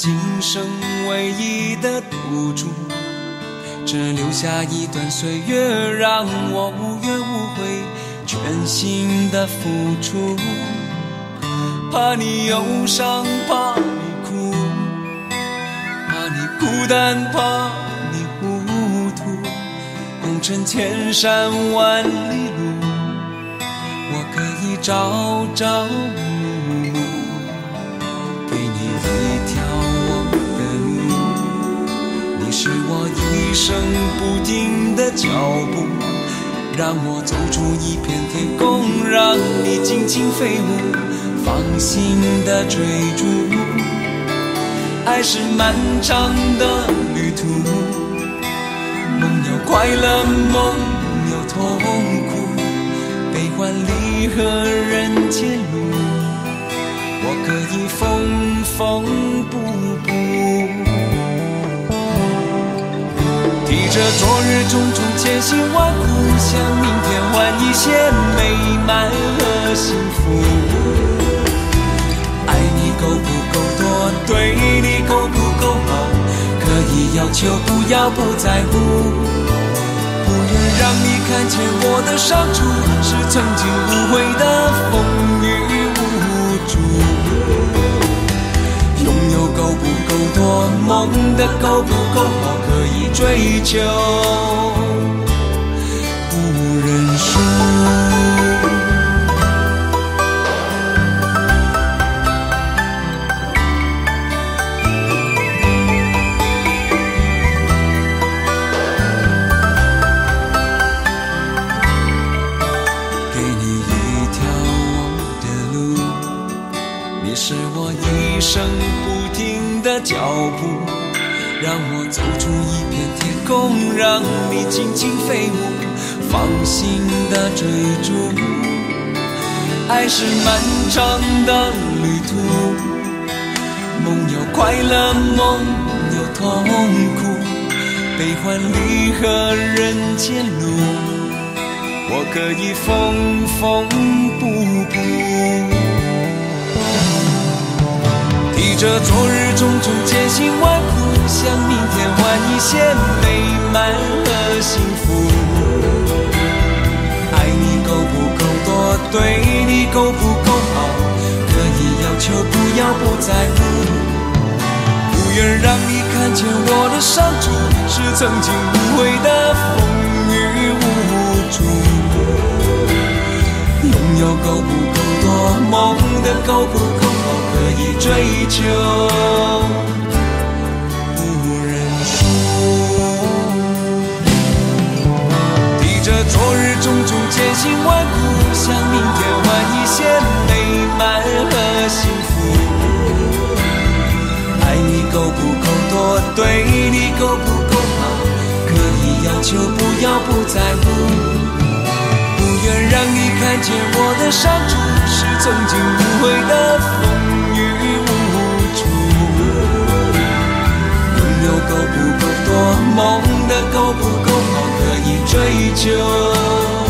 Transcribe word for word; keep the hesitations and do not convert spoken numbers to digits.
今生唯一的赌注，只留下一段岁月，让我无怨无悔，全心的付出。怕你忧伤，怕你哭，怕你孤单，怕你糊涂，红尘千山万里路，我可以朝朝暮暮，给你一条我的路。你是我一生不停的脚步，让我走出一片天空，让你尽情飞舞，放心的追逐。爱是漫长的旅途，梦有快乐，梦有痛苦，悲欢离合人间路，我可以缝缝补补。提着昨日种种千辛万苦，向明天换一些美满和幸福。爱你够不够多，对你够不够好，可以要求，不要不在乎。不愿让你看见我的伤处，是曾经无悔的风雨无阻。拥有够不够多，梦的够不够好，可以追求，不认输。是我一生不停的脚步，让我走出一片天空，让你尽情飞舞，放心的追逐。爱是漫长的旅途，梦有快乐，梦有痛苦，悲欢离合人间路，我可以缝缝补补。提着昨日种种千辛万苦，向明天换一些美满和幸福。爱你够不够多，对你够不够好，可以要求，不要不在乎。不愿让你看见我的伤处，是曾经无悔的风雨无阻。拥有够不够多，梦的够不够好，可以追求，不认输。提着昨日种种千辛万苦，向明天换一些美满和幸福。爱你够不够多，对你够不够好，可以要求，不要不在乎。不愿让你看见我的伤处，是曾经无悔的风雨无阻。拥有够不够多，梦的够不够好，可以追求。